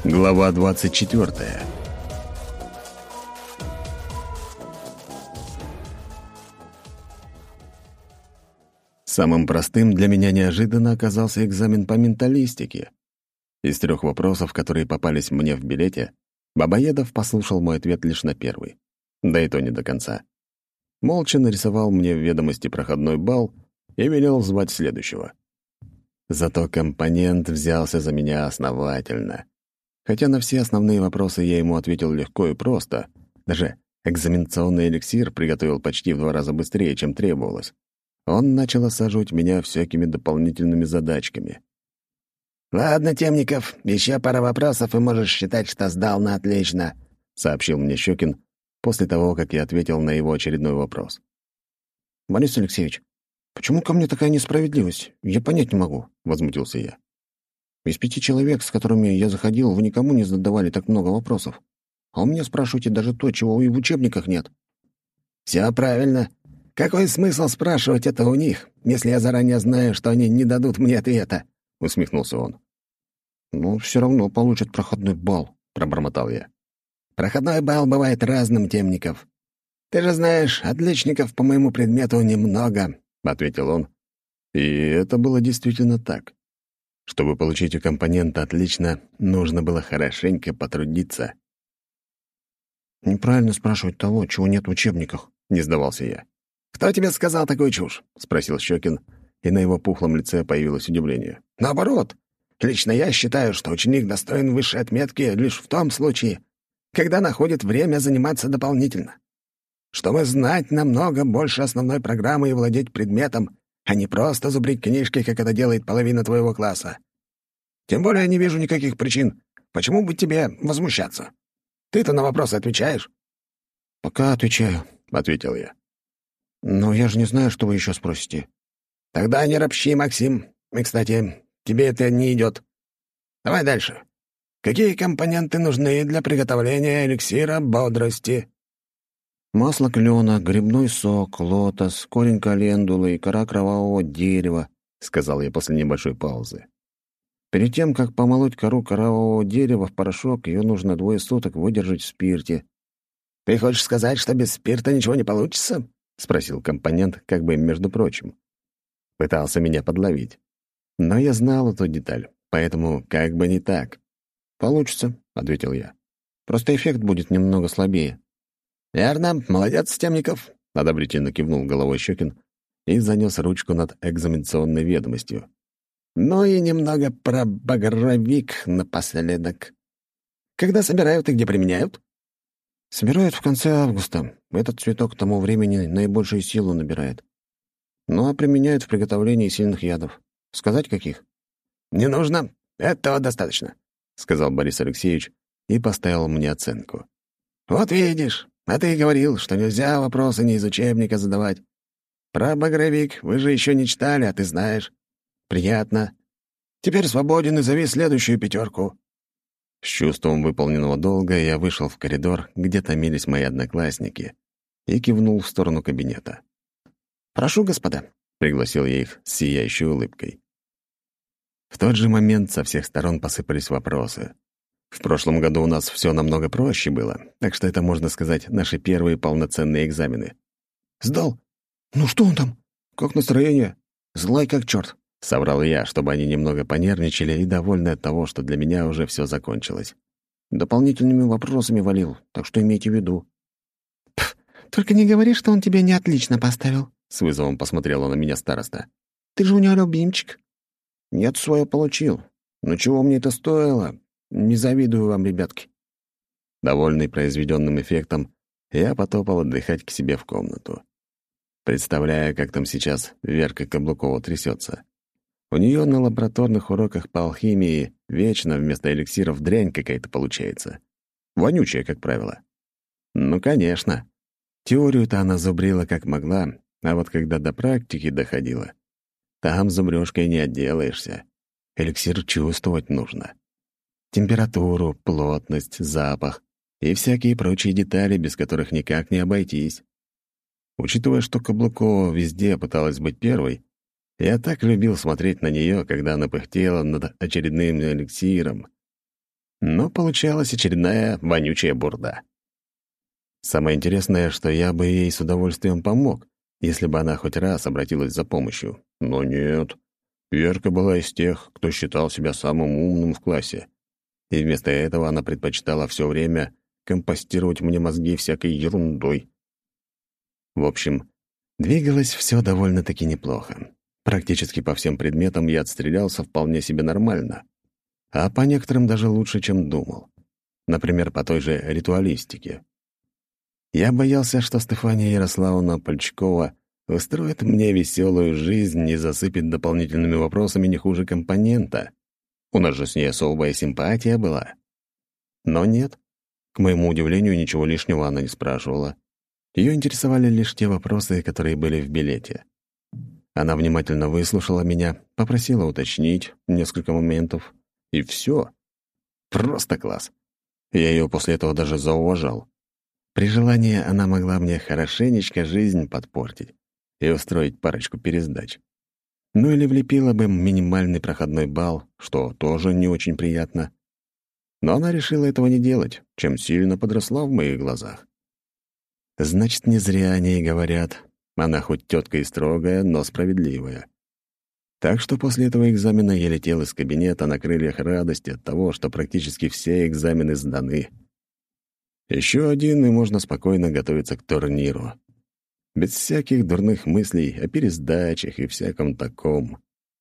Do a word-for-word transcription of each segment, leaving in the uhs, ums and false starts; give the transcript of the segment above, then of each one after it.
Глава двадцать четвертая. Самым простым для меня неожиданно оказался экзамен по менталистике. Из трех вопросов, которые попались мне в билете, Бабоедов послушал мой ответ лишь на первый. Да и то не до конца. Молча нарисовал мне в ведомости проходной балл и велел звать следующего. Зато компонент взялся за меня основательно. Хотя на все основные вопросы я ему ответил легко и просто. Даже экзаменационный эликсир приготовил почти в два раза быстрее, чем требовалось. Он начал осаживать меня всякими дополнительными задачками. «Ладно, Темников, еще пара вопросов, и можешь считать, что сдал на отлично», — сообщил мне Щекин после того, как я ответил на его очередной вопрос. «Борис Алексеевич, почему ко мне такая несправедливость? Я понять не могу», — возмутился я. «Из пяти человек, с которыми я заходил, вы никому не задавали так много вопросов. А у меня спрашиваете даже то, чего и в учебниках нет». «Все правильно. Какой смысл спрашивать это у них, если я заранее знаю, что они не дадут мне ответа?» — усмехнулся он. «Ну, все равно получат проходной балл», — пробормотал я. «Проходной балл бывает разным, Темников. Ты же знаешь, отличников по моему предмету немного», — ответил он. И это было действительно так. Чтобы получить у компонента «отлично», нужно было хорошенько потрудиться. «Неправильно спрашивать того, чего нет в учебниках», — не сдавался я. «Кто тебе сказал такую чушь?» — спросил Щекин, и на его пухлом лице появилось удивление. «Наоборот. Лично я считаю, что ученик достоин высшей отметки лишь в том случае, когда находит время заниматься дополнительно. Чтобы знать намного больше основной программы и владеть предметом, а не просто зубрить книжки, как это делает половина твоего класса. Тем более я не вижу никаких причин, почему бы тебе возмущаться. Ты-то на вопросы отвечаешь?» «Пока отвечаю», — ответил я. «Но я же не знаю, что вы еще спросите». «Тогда не ропщи, Максим. И, кстати, тебе это не идет. Давай дальше. Какие компоненты нужны для приготовления эликсира бодрости?» «Масло клена, грибной сок, лотос, корень календулы и кора кровавого дерева», — сказал я после небольшой паузы. «Перед тем, как помолоть кору кровавого дерева в порошок, ее нужно двое суток выдержать в спирте». «Ты хочешь сказать, что без спирта ничего не получится?» — спросил компонент, как бы между прочим. Пытался меня подловить. Но я знал эту деталь, поэтому как бы не так. «Получится», — ответил я. «Просто эффект будет немного слабее». «Верно, молодец, Темников», — одобрительно кивнул головой Щекин и занес ручку над экзаменационной ведомостью. «Ну и немного про багровик напоследок. Когда собирают и где применяют?» «Собирают в конце августа. Этот цветок к тому времени наибольшую силу набирает. Ну а применяют в приготовлении сильных ядов. Сказать, каких?» «Не нужно. Этого достаточно», — сказал Борис Алексеевич и поставил мне оценку. «Вот видишь, а ты и говорил, что нельзя вопросы не из учебника задавать. Про багровик вы же еще не читали, а ты знаешь. Приятно. Теперь свободен и зови следующую пятерку». С чувством выполненного долга я вышел в коридор, где томились мои одноклассники, и кивнул в сторону кабинета. «Прошу, господа», — пригласил я их с сияющей улыбкой. В тот же момент со всех сторон посыпались вопросы. В прошлом году у нас все намного проще было, так что это, можно сказать, наши первые полноценные экзамены. «Сдал? Ну что он там? Как настроение? Злой как черт», — соврал я, чтобы они немного понервничали и довольны от того, что для меня уже все закончилось. «Дополнительными вопросами валил, так что имейте в виду». «Пф, только не говори, что он тебя не отлично поставил», — с вызовом посмотрела на меня староста. «Ты же у него любимчик». «Нет, свое получил. Но чего мне это стоило? Не завидую вам, ребятки». Довольный произведенным эффектом, я потопал отдыхать к себе в комнату. Представляю, как там сейчас Верка Каблукова трясется. У нее на лабораторных уроках по алхимии вечно вместо эликсиров дрянь какая-то получается. Вонючая, как правило. Ну, конечно. Теорию-то она зубрила как могла, а вот когда до практики доходила, там зубрёжкой не отделаешься. Эликсир чувствовать нужно. Температуру, плотность, запах и всякие прочие детали, без которых никак не обойтись. Учитывая, что Каблукова везде пыталась быть первой, я так любил смотреть на нее, когда она пыхтела над очередным эликсиром. Но получалась очередная вонючая бурда. Самое интересное, что я бы ей с удовольствием помог, если бы она хоть раз обратилась за помощью. Но нет. Верка была из тех, кто считал себя самым умным в классе. И вместо этого она предпочитала все время компостировать мне мозги всякой ерундой. В общем, двигалось все довольно-таки неплохо. Практически по всем предметам я отстрелялся вполне себе нормально. А по некоторым даже лучше, чем думал. Например, по той же ритуалистике. Я боялся, что Стефания Ярославовна Польчкова устроит мне веселую жизнь и засыпет дополнительными вопросами не хуже компонента. У нас же с ней особая симпатия была. Но нет. К моему удивлению, ничего лишнего она не спрашивала. Ее интересовали лишь те вопросы, которые были в билете. Она внимательно выслушала меня, попросила уточнить несколько моментов, и все. Просто класс. Я ее после этого даже зауважал. При желании она могла мне хорошенечко жизнь подпортить и устроить парочку пересдач. Ну или влепила бы минимальный проходной балл, что тоже не очень приятно. Но она решила этого не делать, чем сильно подросла в моих глазах. Значит, не зря о ней говорят. Она хоть тетка и строгая, но справедливая. Так что после этого экзамена я летел из кабинета на крыльях радости от того, что практически все экзамены сданы. Еще один, и можно спокойно готовиться к турниру. Без всяких дурных мыслей о пересдачах и всяком таком.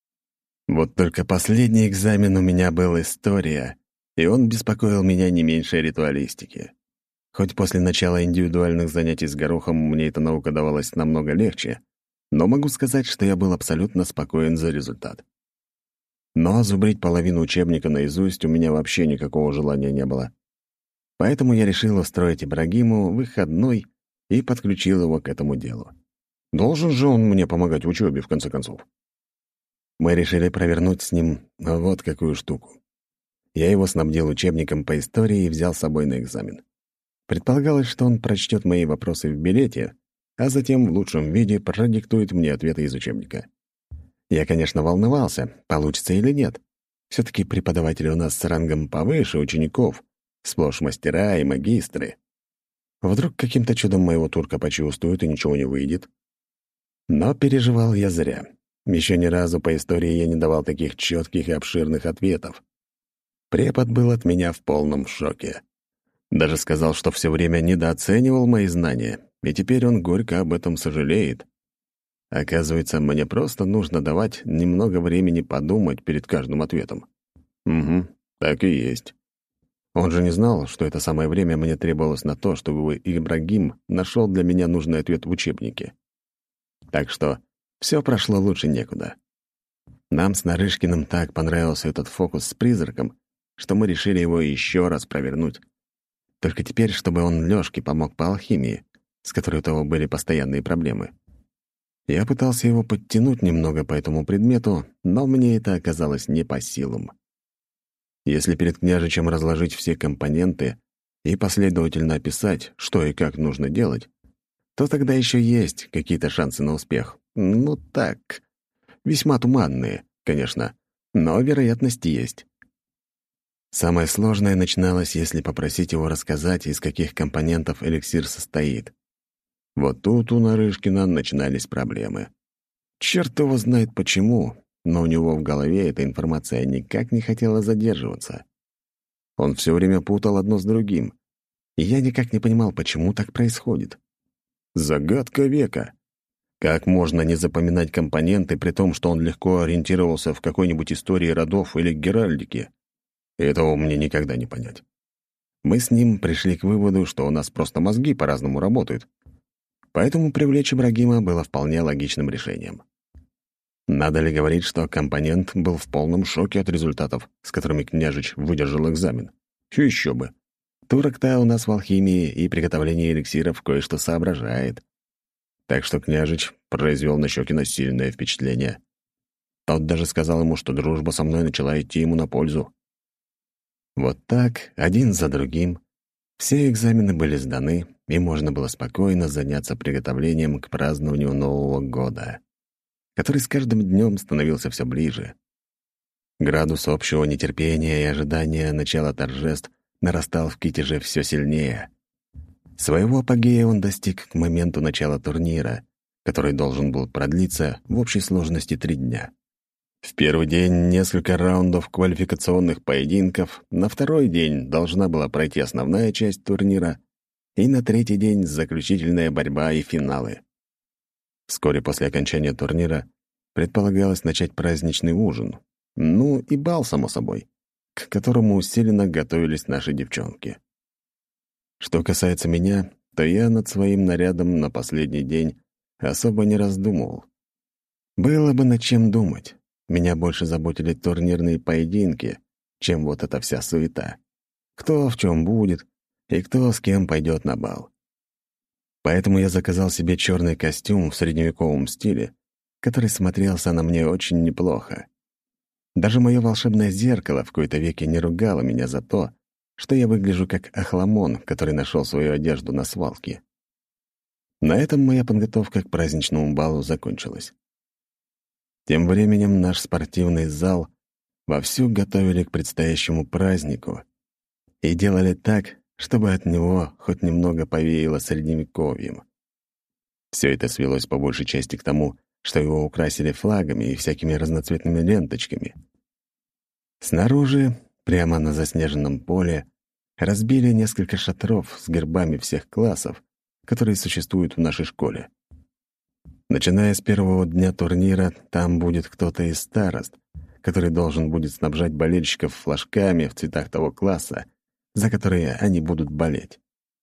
Вот только последний экзамен у меня был история, и он беспокоил меня не меньше ритуалистики. Хоть после начала индивидуальных занятий с горохом мне эта наука давалась намного легче, но могу сказать, что я был абсолютно спокоен за результат. Но зубрить половину учебника наизусть у меня вообще никакого желания не было. Поэтому я решил устроить Ибрагиму выходной и подключил его к этому делу. Должен же он мне помогать в учебе, в конце концов. Мы решили провернуть с ним вот какую штуку. Я его снабдил учебником по истории и взял с собой на экзамен. Предполагалось, что он прочтет мои вопросы в билете, а затем в лучшем виде продиктует мне ответы из учебника. Я, конечно, волновался, получится или нет. Все-таки преподаватели у нас с рангом повыше учеников, сплошь мастера и магистры. Вдруг каким-то чудом моего турка почувствуют и ничего не выйдет. Но переживал я зря. Еще ни разу по истории я не давал таких четких и обширных ответов. Препод был от меня в полном шоке. Даже сказал, что все время недооценивал мои знания, и теперь он горько об этом сожалеет. Оказывается, мне просто нужно давать немного времени подумать перед каждым ответом. Угу, так и есть. Он же не знал, что это самое время мне требовалось на то, чтобы Ибрагим нашел для меня нужный ответ в учебнике. Так что все прошло лучше некуда. Нам с Нарышкиным так понравился этот фокус с призраком, что мы решили его еще раз провернуть. Только теперь, чтобы он Лёшке помог по алхимии, с которой у того были постоянные проблемы. Я пытался его подтянуть немного по этому предмету, но мне это оказалось не по силам. Если перед княжичем разложить все компоненты и последовательно описать, что и как нужно делать, то тогда еще есть какие-то шансы на успех. Ну так, весьма туманные, конечно, но вероятность есть. Самое сложное начиналось, если попросить его рассказать, из каких компонентов эликсир состоит. Вот тут у Нарышкина начинались проблемы. Черт его знает почему, но у него в голове эта информация никак не хотела задерживаться. Он все время путал одно с другим, и я никак не понимал, почему так происходит. Загадка века. Как можно не запоминать компоненты, при том, что он легко ориентировался в какой-нибудь истории родов или геральдике? Этого мне никогда не понять. Мы с ним пришли к выводу, что у нас просто мозги по-разному работают. Поэтому привлечь Ибрагима было вполне логичным решением. Надо ли говорить, что компонент был в полном шоке от результатов, с которыми княжич выдержал экзамен? Еще бы. Турок-то у нас в алхимии и приготовлении эликсиров кое-что соображает. Так что княжич произвел на Щекина сильное впечатление. Тот даже сказал ему, что дружба со мной начала идти ему на пользу. Вот так, один за другим, все экзамены были сданы, и можно было спокойно заняться приготовлением к празднованию Нового года, который с каждым днем становился все ближе. Градус общего нетерпения и ожидания начала торжеств нарастал в Китеже все сильнее. Своего апогея он достиг к моменту начала турнира, который должен был продлиться в общей сложности три дня. В первый день несколько раундов квалификационных поединков, на второй день должна была пройти основная часть турнира, и на третий день заключительная борьба и финалы. Вскоре после окончания турнира предполагалось начать праздничный ужин, ну и бал, само собой, к которому усиленно готовились наши девчонки. Что касается меня, то я над своим нарядом на последний день особо не раздумывал. Было бы над чем думать. Меня больше заботили турнирные поединки, чем вот эта вся суета. Кто в чем будет и кто с кем пойдет на бал. Поэтому я заказал себе черный костюм в средневековом стиле, который смотрелся на мне очень неплохо. Даже мое волшебное зеркало в кои-то веки не ругало меня за то, что я выгляжу как охламон, который нашел свою одежду на свалке. На этом моя подготовка к праздничному балу закончилась. Тем временем наш спортивный зал вовсю готовили к предстоящему празднику и делали так, чтобы от него хоть немного повеяло средневековьем. Все это свелось по большей части к тому, что его украсили флагами и всякими разноцветными ленточками. Снаружи, прямо на заснеженном поле, разбили несколько шатров с гербами всех классов, которые существуют в нашей школе. Начиная с первого дня турнира, там будет кто-то из старост, который должен будет снабжать болельщиков флажками в цветах того класса, за которые они будут болеть.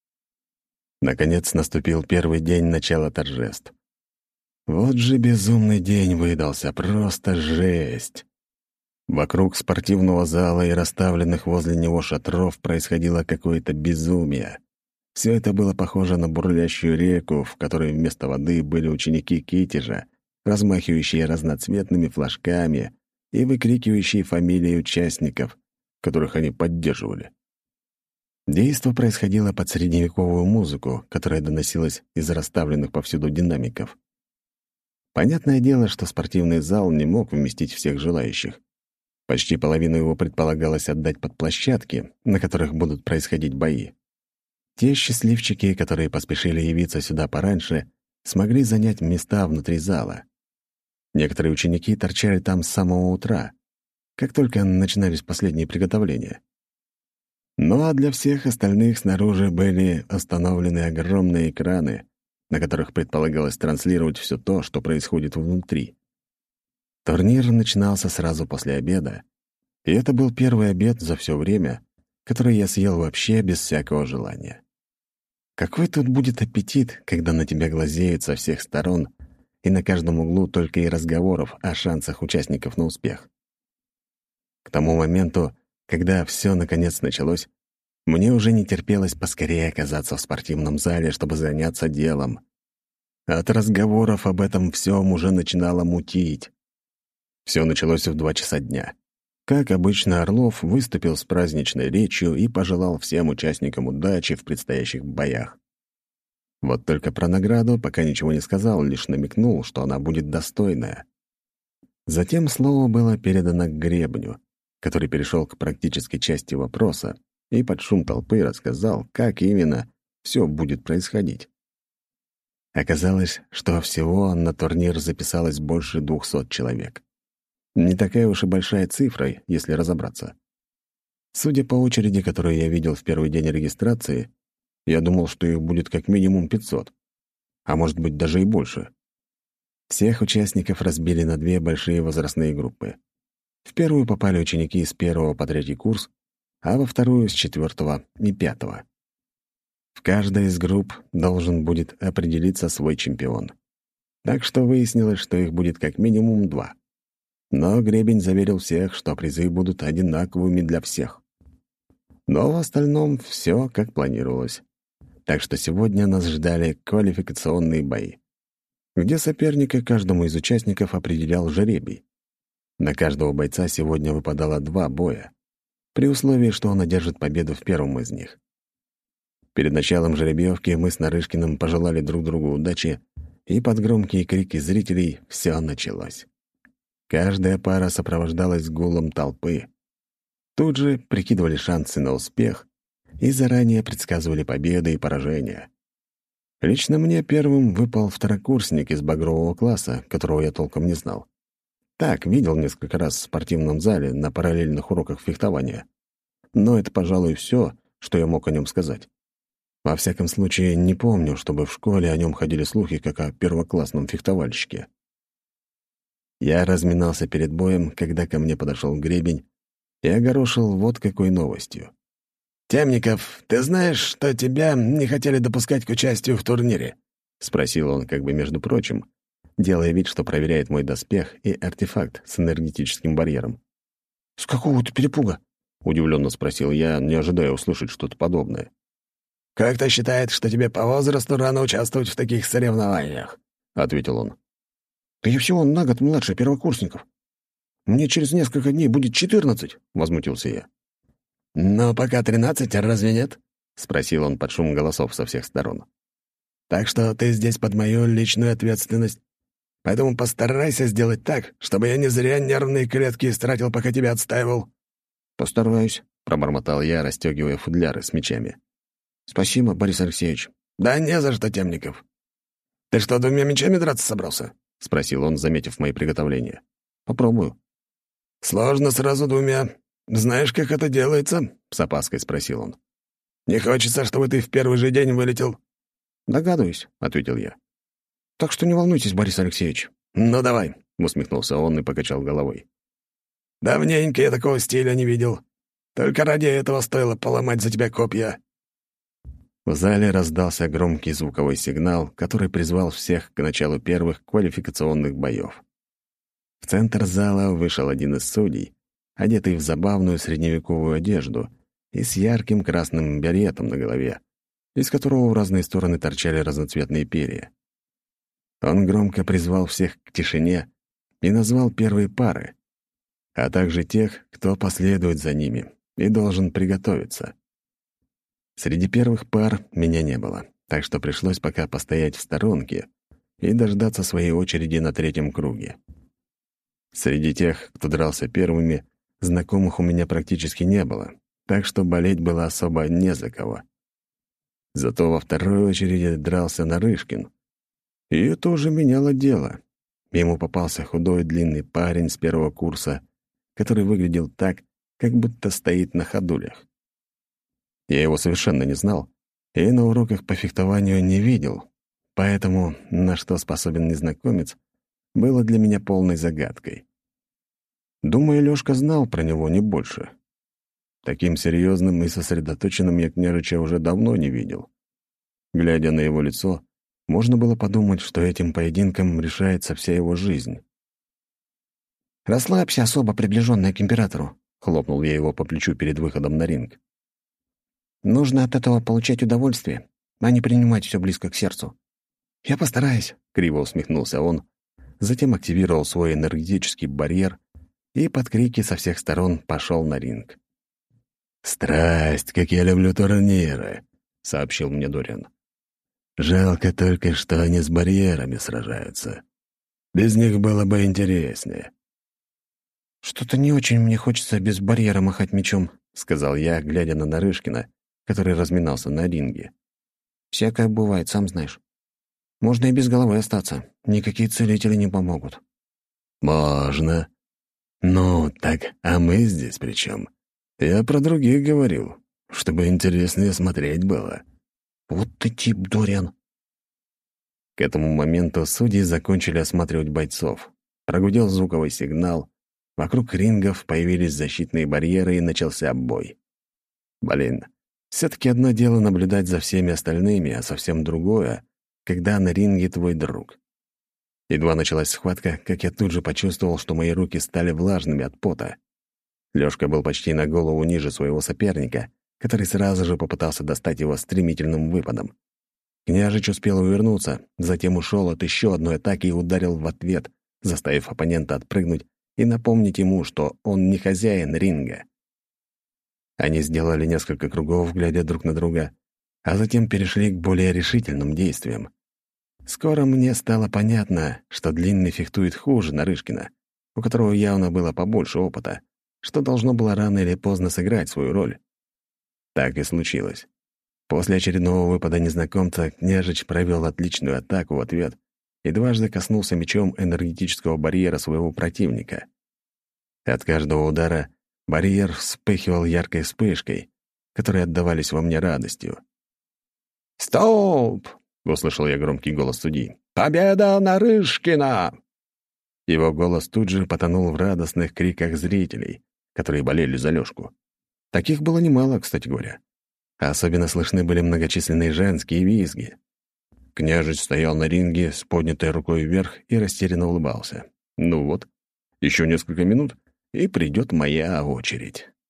Наконец наступил первый день начала торжеств. Вот же безумный день выдался, просто жесть. Вокруг спортивного зала и расставленных возле него шатров происходило какое-то безумие. Все это было похоже на бурлящую реку, в которой вместо воды были ученики Китежа, размахивающие разноцветными флажками и выкрикивающие фамилии участников, которых они поддерживали. Действо происходило под средневековую музыку, которая доносилась из расставленных повсюду динамиков. Понятное дело, что спортивный зал не мог вместить всех желающих. Почти половину его предполагалось отдать под площадки, на которых будут происходить бои. Те счастливчики, которые поспешили явиться сюда пораньше, смогли занять места внутри зала. Некоторые ученики торчали там с самого утра, как только начинались последние приготовления. Ну а для всех остальных снаружи были установлены огромные экраны, на которых предполагалось транслировать все то, что происходит внутри. Турнир начинался сразу после обеда, и это был первый обед за все время, который я съел вообще без всякого желания. Какой тут будет аппетит, когда на тебя глазеют со всех сторон, и на каждом углу только и разговоров о шансах участников на успех. К тому моменту, когда все наконец началось, мне уже не терпелось поскорее оказаться в спортивном зале, чтобы заняться делом. От разговоров об этом всем уже начинало мутить. Все началось в два часа дня. Как обычно, Орлов выступил с праздничной речью и пожелал всем участникам удачи в предстоящих боях. Вот только про награду пока ничего не сказал, лишь намекнул, что она будет достойная. Затем слово было передано к Гребню, который перешел к практической части вопроса и под шум толпы рассказал, как именно все будет происходить. Оказалось, что всего на турнир записалось больше двухсот человек. Не такая уж и большая цифра, если разобраться. Судя по очереди, которую я видел в первый день регистрации, я думал, что их будет как минимум пятьсот, а может быть даже и больше. Всех участников разбили на две большие возрастные группы. В первую попали ученики с первого по третий курс, а во вторую — с четвертого и пятого. В каждой из групп должен будет определиться свой чемпион. Так что выяснилось, что их будет как минимум два. Но Гребень заверил всех, что призы будут одинаковыми для всех. Но в остальном все как планировалось. Так что сегодня нас ждали квалификационные бои, где соперника каждому из участников определял жребий. На каждого бойца сегодня выпадало два боя, при условии, что он одержит победу в первом из них. Перед началом жеребьевки мы с Нарышкиным пожелали друг другу удачи, и под громкие крики зрителей все началось. Каждая пара сопровождалась гулом толпы. Тут же прикидывали шансы на успех и заранее предсказывали победы и поражения. Лично мне первым выпал второкурсник из багрового класса, которого я толком не знал. Так, видел несколько раз в спортивном зале на параллельных уроках фехтования. Но это, пожалуй, все, что я мог о нем сказать. Во всяком случае, не помню, чтобы в школе о нем ходили слухи, как о первоклассном фехтовальщике. Я разминался перед боем, когда ко мне подошел Гребень и огорошил вот какой новостью. «Темников, ты знаешь, что тебя не хотели допускать к участию в турнире?» — спросил он, как бы между прочим, делая вид, что проверяет мой доспех и артефакт с энергетическим барьером. «С какого ты перепуга?» — удивленно спросил я, не ожидая услышать что-то подобное. «Как-то считает, что тебе по возрасту рано участвовать в таких соревнованиях», — ответил он. «Да я всего на год младше первокурсников. Мне через несколько дней будет четырнадцать», — возмутился я. «Но пока тринадцать, разве нет?» — спросил он под шум голосов со всех сторон. «Так что ты здесь под мою личную ответственность. Поэтому постарайся сделать так, чтобы я не зря нервные клетки истратил, пока тебя отстаивал». «Постараюсь», — пробормотал я, расстегивая футляры с мечами. «Спасибо, Борис Алексеевич». «Да не за что, Темников. Ты что, двумя мечами драться собрался?» — спросил он, заметив мои приготовления. «Попробую». «Сложно сразу двумя. Знаешь, как это делается?» — с опаской спросил он. «Не хочется, чтобы ты в первый же день вылетел?» «Догадываюсь», — ответил я. «Так что не волнуйтесь, Борис Алексеевич». «Ну, давай», — усмехнулся он и покачал головой. «Давненько я такого стиля не видел. Только ради этого стоило поломать за тебя копья». В зале раздался громкий звуковой сигнал, который призвал всех к началу первых квалификационных боев. В центр зала вышел один из судей, одетый в забавную средневековую одежду и с ярким красным беретом на голове, из которого в разные стороны торчали разноцветные перья. Он громко призвал всех к тишине и назвал первые пары, а также тех, кто последует за ними и должен приготовиться. Среди первых пар меня не было, так что пришлось пока постоять в сторонке и дождаться своей очереди на третьем круге. Среди тех, кто дрался первыми, знакомых у меня практически не было, так что болеть было особо не за кого. Зато во второй очереди дрался Нарышкин. И это уже меняло дело. Ему попался худой длинный парень с первого курса, который выглядел так, как будто стоит на ходулях. Я его совершенно не знал и на уроках по фехтованию не видел, поэтому на что способен незнакомец было для меня полной загадкой. Думаю, Лёшка знал про него не больше. Таким серьезным и сосредоточенным я княжича уже давно не видел. Глядя на его лицо, можно было подумать, что этим поединком решается вся его жизнь. «Расслабься, особо приближенная к императору», — хлопнул я его по плечу перед выходом на ринг. «Нужно от этого получать удовольствие, а не принимать все близко к сердцу». «Я постараюсь», — криво усмехнулся он, затем активировал свой энергетический барьер и под крики со всех сторон пошел на ринг. «Страсть, как я люблю турниры», — сообщил мне Дориан. «Жалко только, что они с барьерами сражаются. Без них было бы интереснее». «Что-то не очень мне хочется без барьера махать мечом», — сказал я, глядя на Нарышкина, который разминался на ринге. «Всякое бывает, сам знаешь. Можно и без головы остаться. Никакие целители не помогут». «Можно. Ну, так, а мы здесь при чем? Я про других говорил, чтобы интереснее смотреть было». «Вот ты тип, Дориан». К этому моменту судьи закончили осматривать бойцов. Прогудел звуковой сигнал, вокруг рингов появились защитные барьеры и начался бой. Блин, все-таки одно дело наблюдать за всеми остальными, а совсем другое, когда на ринге твой друг. Едва началась схватка, как я тут же почувствовал, что мои руки стали влажными от пота. Лёшка был почти на голову ниже своего соперника, который сразу же попытался достать его стремительным выпадом. Княжич успел увернуться, затем ушел от еще одной атаки и ударил в ответ, заставив оппонента отпрыгнуть и напомнить ему, что он не хозяин ринга. Они сделали несколько кругов, глядя друг на друга, а затем перешли к более решительным действиям. Скоро мне стало понятно, что Длинный фехтует хуже Нарышкина, у которого явно было побольше опыта, что должно было рано или поздно сыграть свою роль. Так и случилось. После очередного выпада незнакомца княжич провел отличную атаку в ответ и дважды коснулся мечом энергетического барьера своего противника. От каждого удара барьер вспыхивал яркой вспышкой, которые отдавались во мне радостью. «Стоп!» — услышал я громкий голос судьи. «Победа Нарышкина!» Его голос тут же потонул в радостных криках зрителей, которые болели за Лёшку. Таких было немало, кстати говоря. А особенно слышны были многочисленные женские визги. Княжич стоял на ринге с поднятой рукой вверх и растерянно улыбался. Ну вот, еще несколько минут, и придет моя очередь.